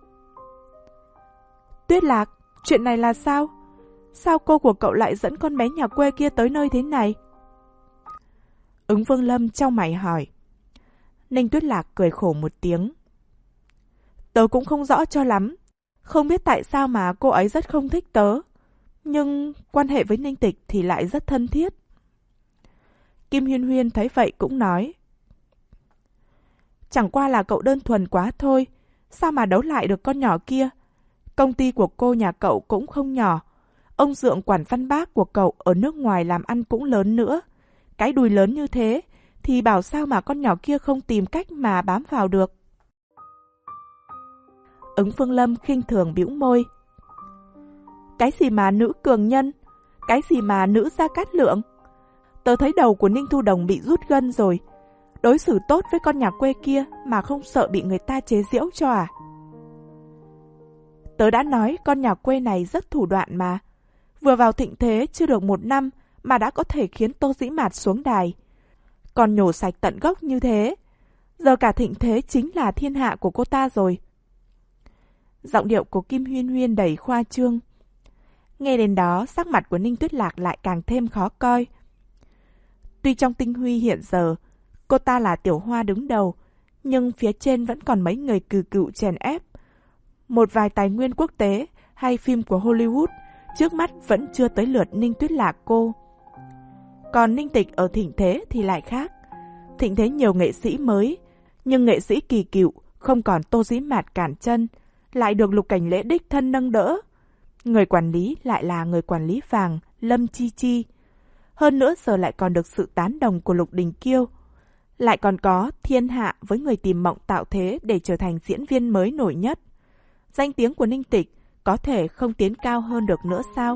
Tuyết Lạc, chuyện này là sao? Sao cô của cậu lại dẫn con bé nhà quê kia tới nơi thế này? Ứng Vương Lâm chau mày hỏi. Ninh Tuyết Lạc cười khổ một tiếng. Tớ cũng không rõ cho lắm. Không biết tại sao mà cô ấy rất không thích tớ. Nhưng quan hệ với Ninh Tịch thì lại rất thân thiết. Kim Huyên Huyên thấy vậy cũng nói. Chẳng qua là cậu đơn thuần quá thôi. Sao mà đấu lại được con nhỏ kia? Công ty của cô nhà cậu cũng không nhỏ. Ông Dượng quản văn bác của cậu ở nước ngoài làm ăn cũng lớn nữa. Cái đùi lớn như thế thì bảo sao mà con nhỏ kia không tìm cách mà bám vào được. Ứng Phương Lâm khinh thường bĩu môi. Cái gì mà nữ cường nhân? Cái gì mà nữ Gia Cát Lượng? Tớ thấy đầu của Ninh Thu Đồng bị rút gân rồi. Đối xử tốt với con nhà quê kia mà không sợ bị người ta chế giễu cho à? Tớ đã nói con nhà quê này rất thủ đoạn mà. Vừa vào thịnh thế chưa được một năm mà đã có thể khiến Tô Dĩ Mạt xuống đài. Còn nhổ sạch tận gốc như thế. Giờ cả thịnh thế chính là thiên hạ của cô ta rồi. Giọng điệu của Kim Huyên Huyên đầy khoa trương. Nghe đến đó, sắc mặt của Ninh Tuyết Lạc lại càng thêm khó coi. Tuy trong tinh huy hiện giờ, cô ta là tiểu hoa đứng đầu, nhưng phía trên vẫn còn mấy người cừ cựu chèn ép. Một vài tài nguyên quốc tế hay phim của Hollywood, trước mắt vẫn chưa tới lượt Ninh Tuyết Lạc cô. Còn Ninh Tịch ở thịnh thế thì lại khác. Thịnh thế nhiều nghệ sĩ mới, nhưng nghệ sĩ kỳ cựu không còn Tô Dĩ Mạt cản chân, lại được Lục Cảnh Lễ đích thân nâng đỡ. Người quản lý lại là người quản lý vàng Lâm Chi Chi. Hơn nữa giờ lại còn được sự tán đồng của Lục Đình Kiêu. Lại còn có Thiên Hạ với người tìm mộng tạo thế để trở thành diễn viên mới nổi nhất. Danh tiếng của Ninh Tịch có thể không tiến cao hơn được nữa sao?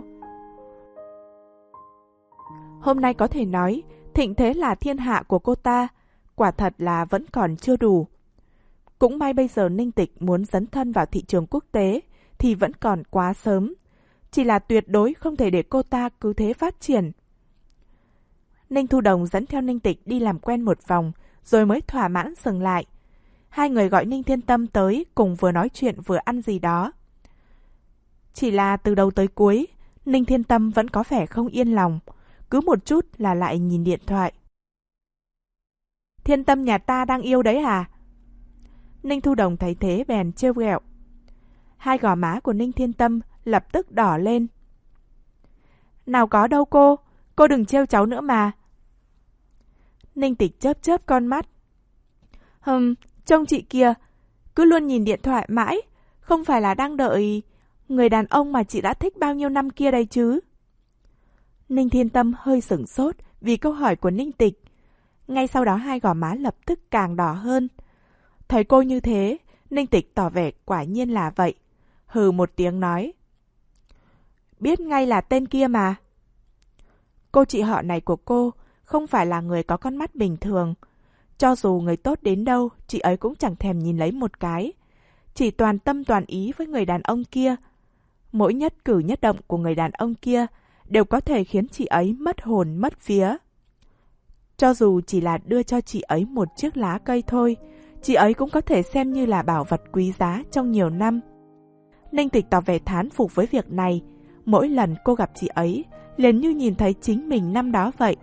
Hôm nay có thể nói thịnh thế là thiên hạ của cô ta, quả thật là vẫn còn chưa đủ. Cũng may bây giờ Ninh Tịch muốn dấn thân vào thị trường quốc tế thì vẫn còn quá sớm. Chỉ là tuyệt đối không thể để cô ta cứ thế phát triển. Ninh Thu Đồng dẫn theo Ninh Tịch đi làm quen một vòng rồi mới thỏa mãn dừng lại. Hai người gọi Ninh Thiên Tâm tới cùng vừa nói chuyện vừa ăn gì đó. Chỉ là từ đầu tới cuối, Ninh Thiên Tâm vẫn có vẻ không yên lòng, cứ một chút là lại nhìn điện thoại. Thiên Tâm nhà ta đang yêu đấy à? Ninh Thu Đồng thấy thế bèn trêu ghẹo. Hai gò má của Ninh Thiên Tâm lập tức đỏ lên. Nào có đâu cô, cô đừng trêu cháu nữa mà. Ninh Tịch chớp chớp con mắt. Hừm, trông chị kia, cứ luôn nhìn điện thoại mãi, không phải là đang đợi người đàn ông mà chị đã thích bao nhiêu năm kia đây chứ? Ninh Thiên Tâm hơi sửng sốt vì câu hỏi của Ninh Tịch. Ngay sau đó hai gò má lập tức càng đỏ hơn. Thấy cô như thế, Ninh Tịch tỏ vẻ quả nhiên là vậy. Hừ một tiếng nói. Biết ngay là tên kia mà. Cô chị họ này của cô không phải là người có con mắt bình thường. Cho dù người tốt đến đâu, chị ấy cũng chẳng thèm nhìn lấy một cái. Chỉ toàn tâm toàn ý với người đàn ông kia. Mỗi nhất cử nhất động của người đàn ông kia đều có thể khiến chị ấy mất hồn mất vía. Cho dù chỉ là đưa cho chị ấy một chiếc lá cây thôi, chị ấy cũng có thể xem như là bảo vật quý giá trong nhiều năm. Ninh Tịch tỏ vẻ thán phục với việc này. Mỗi lần cô gặp chị ấy, liền như nhìn thấy chính mình năm đó vậy.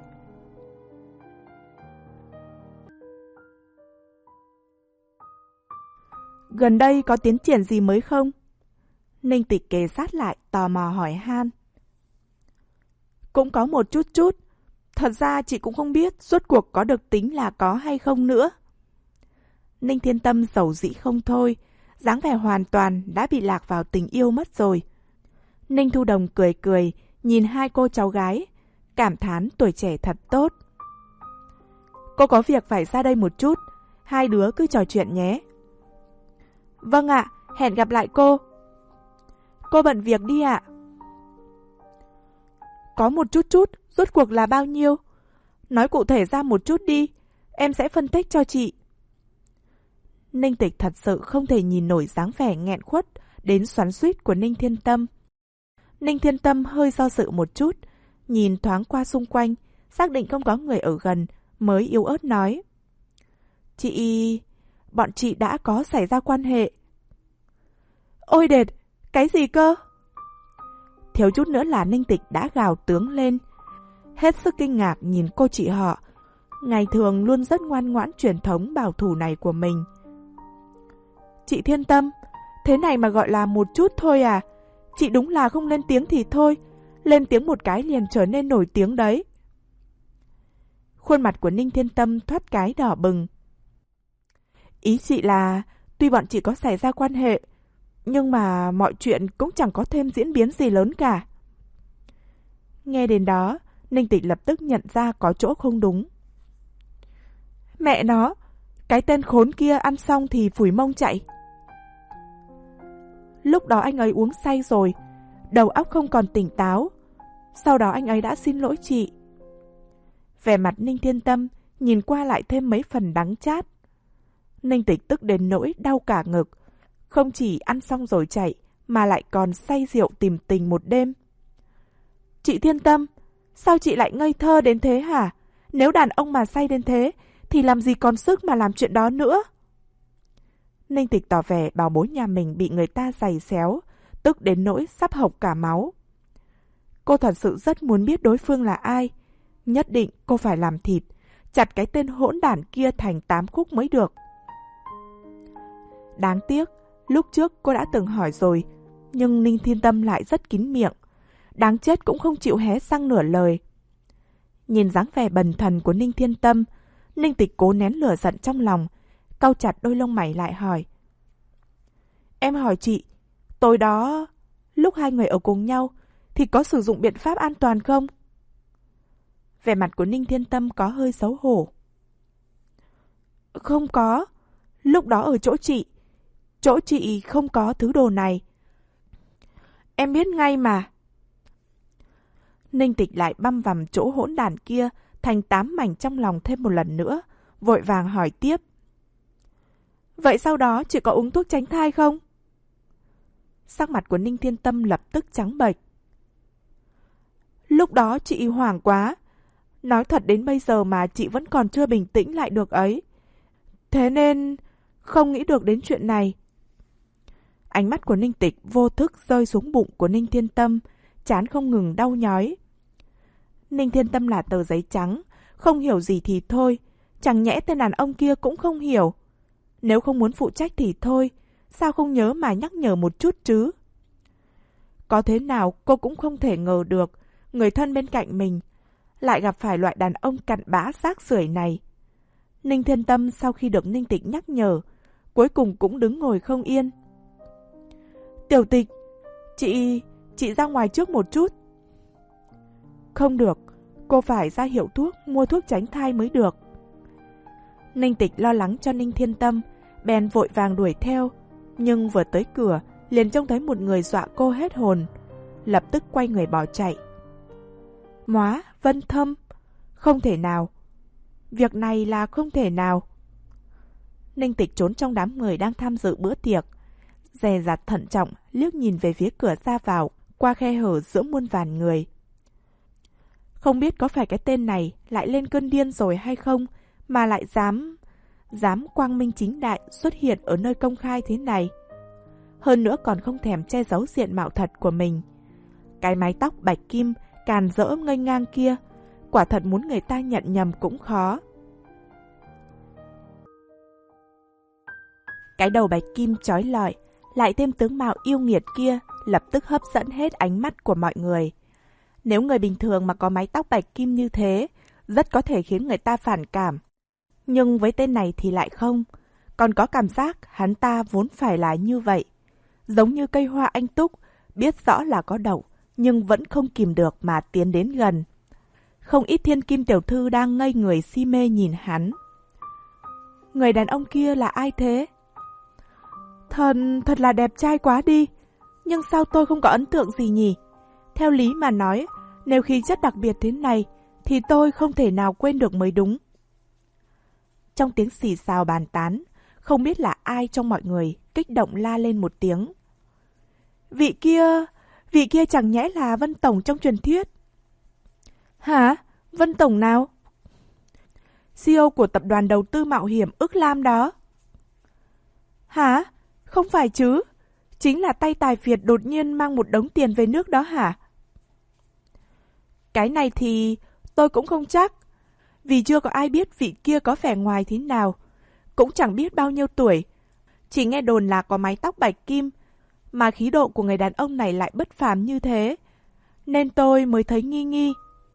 Gần đây có tiến triển gì mới không? Ninh Tịch kề sát lại tò mò hỏi han. Cũng có một chút chút. Thật ra chị cũng không biết rốt cuộc có được tính là có hay không nữa. Ninh Thiên Tâm giàu dĩ không thôi, dáng vẻ hoàn toàn đã bị lạc vào tình yêu mất rồi. Ninh Thu Đồng cười cười, nhìn hai cô cháu gái, cảm thán tuổi trẻ thật tốt. Cô có việc phải ra đây một chút, hai đứa cứ trò chuyện nhé. Vâng ạ, hẹn gặp lại cô. Cô bận việc đi ạ. Có một chút chút, rốt cuộc là bao nhiêu? Nói cụ thể ra một chút đi, em sẽ phân tích cho chị. Ninh Tịch thật sự không thể nhìn nổi dáng vẻ nghẹn khuất đến xoắn xuýt của Ninh Thiên Tâm. Ninh Thiên Tâm hơi do dự một chút, nhìn thoáng qua xung quanh, xác định không có người ở gần, mới yếu ớt nói. Chị... bọn chị đã có xảy ra quan hệ. Ôi đệt, cái gì cơ? Thiếu chút nữa là Ninh Tịch đã gào tướng lên. Hết sức kinh ngạc nhìn cô chị họ, ngày thường luôn rất ngoan ngoãn truyền thống bảo thủ này của mình. Chị Thiên Tâm, thế này mà gọi là một chút thôi à? Chị đúng là không lên tiếng thì thôi, lên tiếng một cái liền trở nên nổi tiếng đấy. Khuôn mặt của Ninh Thiên Tâm thoát cái đỏ bừng. Ý chị là, tuy bọn chị có xảy ra quan hệ, nhưng mà mọi chuyện cũng chẳng có thêm diễn biến gì lớn cả. Nghe đến đó, Ninh Tịch lập tức nhận ra có chỗ không đúng. Mẹ nó, cái tên khốn kia ăn xong thì phủi mông chạy. Lúc đó anh ấy uống say rồi, đầu óc không còn tỉnh táo. Sau đó anh ấy đã xin lỗi chị. Vẻ mặt Ninh Thiên Tâm nhìn qua lại thêm mấy phần đắng chát. Ninh Tịch tức đến nỗi đau cả ngực. Không chỉ ăn xong rồi chạy, mà lại còn say rượu tìm tình một đêm. Chị Thiên Tâm, sao chị lại ngây thơ đến thế hả? Nếu đàn ông mà say đến thế, thì làm gì còn sức mà làm chuyện đó nữa? Ninh Tịch tỏ vẻ bảo bối nhà mình bị người ta giày xéo, tức đến nỗi sắp hộc cả máu. Cô thật sự rất muốn biết đối phương là ai. Nhất định cô phải làm thịt, chặt cái tên hỗn đản kia thành tám khúc mới được. Đáng tiếc, lúc trước cô đã từng hỏi rồi, Nhưng Ninh Thiên Tâm lại rất kín miệng, đáng chết cũng không chịu hé răng nửa lời. Nhìn dáng vẻ bần thần của Ninh Thiên Tâm, Ninh Tịch cố nén lửa giận trong lòng, cau chặt đôi lông mày lại hỏi. Em hỏi chị, tối đó, lúc hai người ở cùng nhau, thì có sử dụng biện pháp an toàn không? Vẻ mặt của Ninh Thiên Tâm có hơi xấu hổ. Không có, lúc đó ở chỗ chị, chỗ chị không có thứ đồ này. Em biết ngay mà. Ninh Tịch lại băm vằm chỗ hỗn đản kia thành tám mảnh trong lòng thêm một lần nữa, vội vàng hỏi tiếp. Vậy sau đó chị có uống thuốc tránh thai không? Sắc mặt của Ninh Thiên Tâm lập tức trắng bệch. Lúc đó chị hoảng quá. Nói thật đến bây giờ mà chị vẫn còn chưa bình tĩnh lại được ấy. Thế nên không nghĩ được đến chuyện này. Ánh mắt của Ninh Tịch vô thức rơi xuống bụng của Ninh Thiên Tâm, trán không ngừng đau nhói. Ninh Thiên Tâm là tờ giấy trắng, không hiểu gì thì thôi, chẳng nhẽ tên đàn ông kia cũng không hiểu. Nếu không muốn phụ trách thì thôi, sao không nhớ mà nhắc nhở một chút chứ? Có thế nào cô cũng không thể ngờ được, người thân bên cạnh mình lại gặp phải loại đàn ông cặn bã rác rưởi này. Ninh Thiên Tâm sau khi được Ninh Tịch nhắc nhở, cuối cùng cũng đứng ngồi không yên. Tiểu Tịch, chị... chị ra ngoài trước một chút. Không được, cô phải ra hiệu thuốc, mua thuốc tránh thai mới được. Ninh Tịch lo lắng cho Ninh Thiên Tâm, bèn vội vàng đuổi theo, nhưng vừa tới cửa, liền trông thấy một người dọa cô hết hồn, lập tức quay người bỏ chạy. Móa, Vân Thâm, không thể nào. Việc này là không thể nào. Ninh Tịch trốn trong đám người đang tham dự bữa tiệc, dè dặt thận trọng liếc nhìn về phía cửa ra vào qua khe hở giữa muôn vàn người. Không biết có phải cái tên này lại lên cơn điên rồi hay không mà lại dám dám quang minh chính đại xuất hiện ở nơi công khai thế này. Hơn nữa còn không thèm che giấu diện mạo thật của mình. Cái mái tóc bạch kim càn rỡ nghênh ngang kia, quả thật muốn người ta nhận nhầm cũng khó. Cái đầu bạch kim chói lọi, lại thêm tướng mạo yêu nghiệt kia, lập tức hấp dẫn hết ánh mắt của mọi người. Nếu người bình thường mà có mái tóc bạch kim như thế, rất có thể khiến người ta phản cảm. Nhưng với tên này thì lại không, còn có cảm giác hắn ta vốn phải là như vậy. Giống như cây hoa anh túc, biết rõ là có đậu, nhưng vẫn không kìm được mà tiến đến gần. Không ít thiên kim tiểu thư đang ngây người si mê nhìn hắn. Người đàn ông kia là ai thế? Thật, thật là đẹp trai quá đi. Nhưng sao tôi không có ấn tượng gì nhỉ? Theo lý mà nói, nếu khí chất đặc biệt thế này, thì tôi không thể nào quên được mới đúng. Trong tiếng xì xào bàn tán, không biết là ai trong mọi người kích động la lên một tiếng. Vị kia, vị kia chẳng nhẽ là Vân Tổng trong truyền thuyết. Hả? Vân Tổng nào? xê e ô của tập đoàn đầu tư mạo hiểm Ước Lam đó. Hả? Không phải chứ? Chính là tay tài phiệt đột nhiên mang một đống tiền về nước đó hả? Cái này thì tôi cũng không chắc, vì chưa có ai biết vị kia có vẻ ngoài thế nào, cũng chẳng biết bao nhiêu tuổi. Chỉ nghe đồn là có mái tóc bạch kim, mà khí độ của người đàn ông này lại bất phàm như thế, nên tôi mới thấy nghi nghi.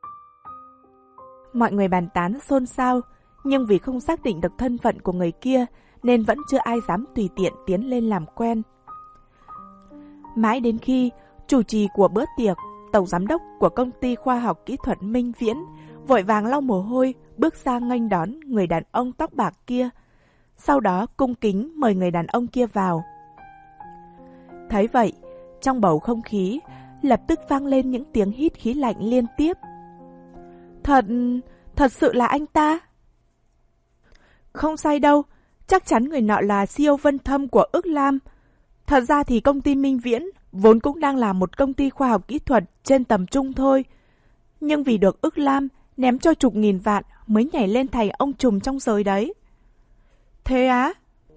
Mọi người bàn tán xôn xao, nhưng vì không xác định được thân phận của người kia, nên vẫn chưa ai dám tùy tiện tiến lên làm quen. Mãi đến khi chủ trì của bữa tiệc, tổng giám đốc của công ty khoa học kỹ thuật Minh Viễn vội vàng lau mồ hôi bước ra nghênh đón người đàn ông tóc bạc kia, sau đó cung kính mời người đàn ông kia vào. Thấy vậy, trong bầu không khí lập tức vang lên những tiếng hít khí lạnh liên tiếp. Thật, thật sự là anh ta? Không sai đâu, chắc chắn người nọ là xê e ô Vân Thâm của Ước Lam. Thật ra thì công ty Minh Viễn vốn cũng đang là một công ty khoa học kỹ thuật trên tầm trung thôi. Nhưng vì được Ước Lam ném cho chục nghìn vạn mới nhảy lên thành ông trùm trong giới đấy. Thế á?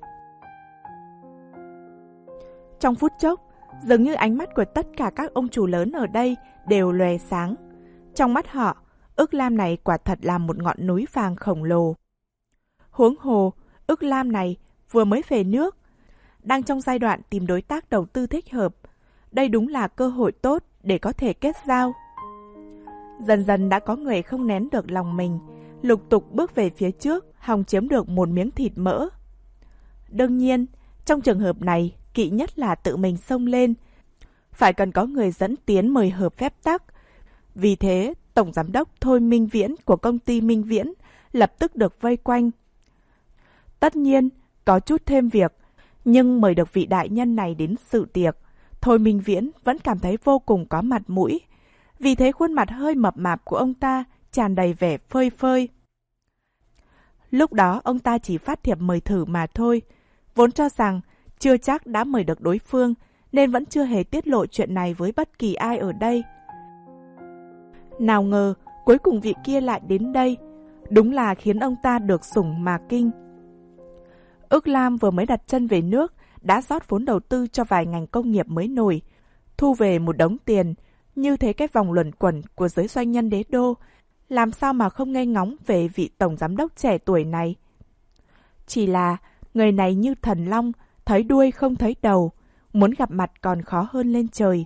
Trong phút chốc, dường như ánh mắt của tất cả các ông chủ lớn ở đây đều lòe sáng. Trong mắt họ, Ước Lam này quả thật là một ngọn núi vàng khổng lồ. Huống hồ, Ước Lam này vừa mới về nước, đang trong giai đoạn tìm đối tác đầu tư thích hợp, đây đúng là cơ hội tốt để có thể kết giao. Dần dần đã có người không nén được lòng mình, lục tục bước về phía trước, hòng chiếm được một miếng thịt mỡ. Đương nhiên, trong trường hợp này, kỵ nhất là tự mình xông lên, phải cần có người dẫn tiến mời hợp phép tắc. Vì thế, Tổng Giám đốc Thôi Minh Viễn của công ty Minh Viễn lập tức được vây quanh. Tất nhiên, có chút thêm việc, nhưng mời được vị đại nhân này đến dự tiệc, Thôi Minh Viễn vẫn cảm thấy vô cùng có mặt mũi. Vì thế khuôn mặt hơi mập mạp của ông ta tràn đầy vẻ phơi phơi. Lúc đó ông ta chỉ phát thiệp mời thử mà thôi, vốn cho rằng chưa chắc đã mời được đối phương, nên vẫn chưa hề tiết lộ chuyện này với bất kỳ ai ở đây. Nào ngờ, cuối cùng vị kia lại đến đây, đúng là khiến ông ta được sủng mà kinh. Ước Lam vừa mới đặt chân về nước, đã rót vốn đầu tư cho vài ngành công nghiệp mới nổi, thu về một đống tiền. Như thế cái vòng luẩn quẩn của giới doanh nhân đế đô, làm sao mà không ngây ngóng về vị tổng giám đốc trẻ tuổi này. Chỉ là người này như thần long, thấy đuôi không thấy đầu, muốn gặp mặt còn khó hơn lên trời.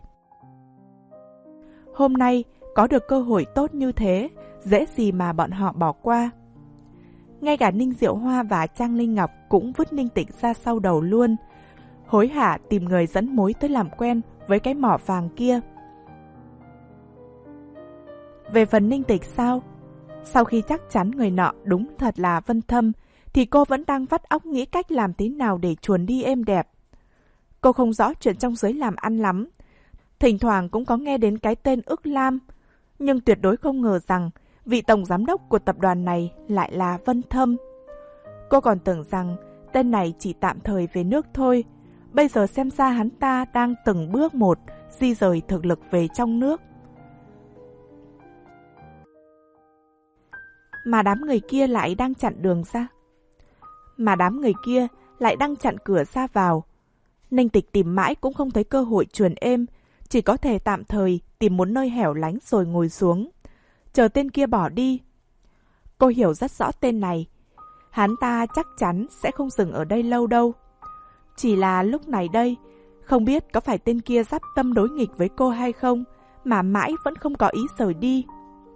Hôm nay có được cơ hội tốt như thế, dễ gì mà bọn họ bỏ qua. Ngay cả Ninh Diệu Hoa và Trang Linh Ngọc cũng vứt Ninh Tịch ra sau đầu luôn, hối hả tìm người dẫn mối tới làm quen với cái mỏ vàng kia. Về phần Ninh Tịch sao? Sau khi chắc chắn người nọ đúng thật là Vân Thâm, thì cô vẫn đang vắt óc nghĩ cách làm thế nào để chuồn đi êm đẹp. Cô không rõ chuyện trong giới làm ăn lắm, thỉnh thoảng cũng có nghe đến cái tên Ước Lam, nhưng tuyệt đối không ngờ rằng vị tổng giám đốc của tập đoàn này lại là Vân Thâm. Cô còn tưởng rằng tên này chỉ tạm thời về nước thôi, bây giờ xem ra hắn ta đang từng bước một di rời thực lực về trong nước. Mà đám người kia lại đang chặn đường ra. Mà đám người kia lại đang chặn cửa ra vào. Ninh Tịch tìm mãi cũng không thấy cơ hội truyền êm, chỉ có thể tạm thời tìm một nơi hẻo lánh rồi ngồi xuống, chờ tên kia bỏ đi. Cô hiểu rất rõ tên này, hắn ta chắc chắn sẽ không dừng ở đây lâu đâu. Chỉ là lúc này đây, không biết có phải tên kia dắt tâm đối nghịch với cô hay không, mà mãi vẫn không có ý rời đi.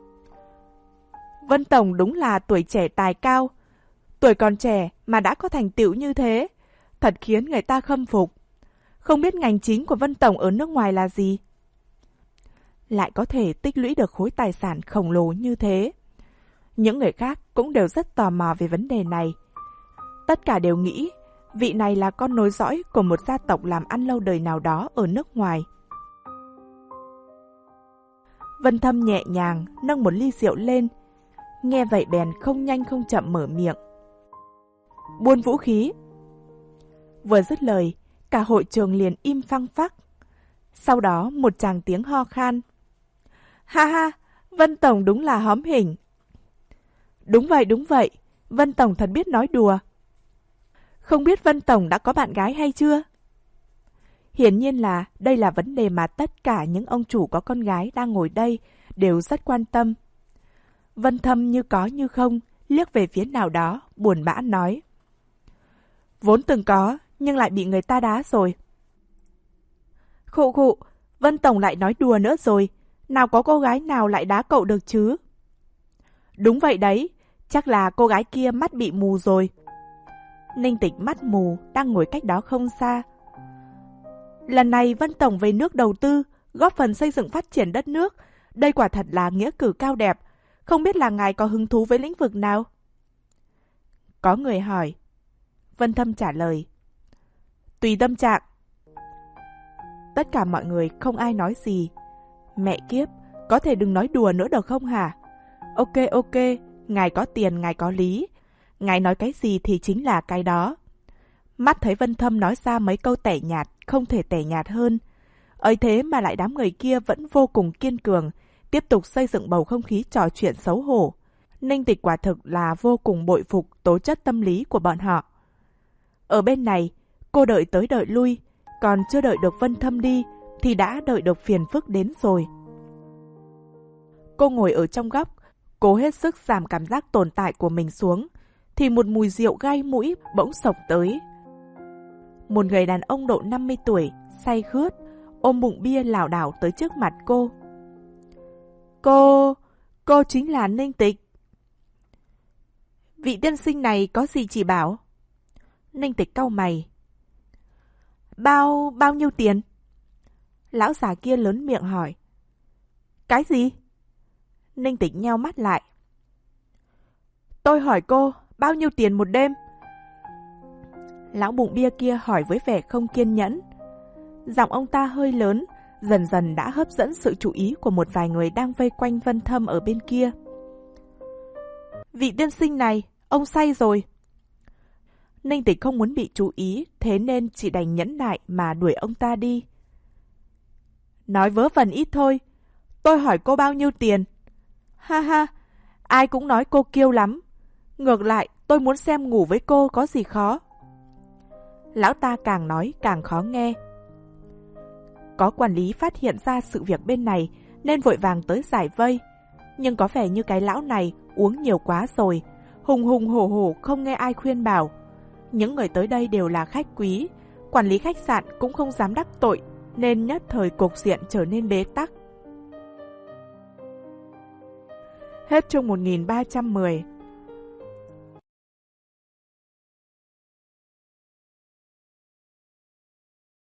Vân Tổng đúng là tuổi trẻ tài cao, tuổi còn trẻ mà đã có thành tựu như thế, thật khiến người ta khâm phục. Không biết ngành chính của Vân Tổng ở nước ngoài là gì? Lại có thể tích lũy được khối tài sản khổng lồ như thế. Những người khác cũng đều rất tò mò về vấn đề này. Tất cả đều nghĩ vị này là con nối dõi của một gia tộc làm ăn lâu đời nào đó ở nước ngoài. Vân Thâm nhẹ nhàng nâng một ly rượu lên, nghe vậy bèn không nhanh không chậm mở miệng. Buôn vũ khí. Vừa dứt lời, cả hội trường liền im phăng phắc. Sau đó một tràng tiếng ho khan. Ha ha, Vân Tổng đúng là hóm hình. Đúng vậy, đúng vậy, Vân Tổng thật biết nói đùa. Không biết Vân Tổng đã có bạn gái hay chưa? Hiển nhiên là đây là vấn đề mà tất cả những ông chủ có con gái đang ngồi đây đều rất quan tâm. Vân Thâm như có như không, liếc về phía nào đó, buồn bã nói. Vốn từng có, nhưng lại bị người ta đá rồi. Khụ khụ, Vân Tổng lại nói đùa nữa rồi, nào có cô gái nào lại đá cậu được chứ? Đúng vậy đấy, chắc là cô gái kia mắt bị mù rồi. Ninh Tịch mắt mù, đang ngồi cách đó không xa. Lần này Vân Tổng về nước đầu tư, góp phần xây dựng phát triển đất nước, đây quả thật là nghĩa cử cao đẹp. Không biết là ngài có hứng thú với lĩnh vực nào? Có người hỏi. Vân Thâm trả lời. Tùy tâm trạng. Tất cả mọi người không ai nói gì. Mẹ kiếp, có thể đừng nói đùa nữa được không hả? Ok ok, ngài có tiền, ngài có lý. Ngài nói cái gì thì chính là cái đó. Mắt thấy Vân Thâm nói ra mấy câu tẻ nhạt, không thể tẻ nhạt hơn. Ấy thế mà lại đám người kia vẫn vô cùng kiên cường, tiếp tục xây dựng bầu không khí trò chuyện xấu hổ. Ninh Tịch quả thực là vô cùng bội phục tố chất tâm lý của bọn họ. Ở bên này, cô đợi tới đợi lui, còn chưa đợi được Vân Thâm đi thì đã đợi được phiền phức đến rồi. Cô ngồi ở trong góc, cố hết sức giảm cảm giác tồn tại của mình xuống, thì một mùi rượu gai mũi bỗng xộc tới. Một người đàn ông độ năm mươi tuổi, say khướt, ôm bụng bia lảo đảo tới trước mặt cô. Cô, cô chính là Ninh Tịch. Vị tiên sinh này có gì chỉ bảo? Ninh Tịch cau mày. Bao, bao nhiêu tiền? Lão già kia lớn miệng hỏi. Cái gì? Ninh Tịch nheo mắt lại. Tôi hỏi cô, bao nhiêu tiền một đêm? Lão bụng bia kia hỏi với vẻ không kiên nhẫn. Giọng ông ta hơi lớn, dần dần đã hấp dẫn sự chú ý của một vài người đang vây quanh Vân Thâm ở bên kia. Vị tiên sinh này, ông say rồi. Ninh Tịch không muốn bị chú ý, thế nên chỉ đành nhẫn nại mà đuổi ông ta đi. Nói vớ vẩn ít thôi, tôi hỏi cô bao nhiêu tiền? Ha ha, ai cũng nói cô kiêu lắm. Ngược lại, tôi muốn xem ngủ với cô có gì khó. Lão ta càng nói càng khó nghe. Có quản lý phát hiện ra sự việc bên này nên vội vàng tới giải vây. Nhưng có vẻ như cái lão này uống nhiều quá rồi, hùng hùng hổ hổ không nghe ai khuyên bảo. Những người tới đây đều là khách quý, quản lý khách sạn cũng không dám đắc tội, nên nhất thời cục diện trở nên bế tắc. Hết chương một nghìn ba trăm mười.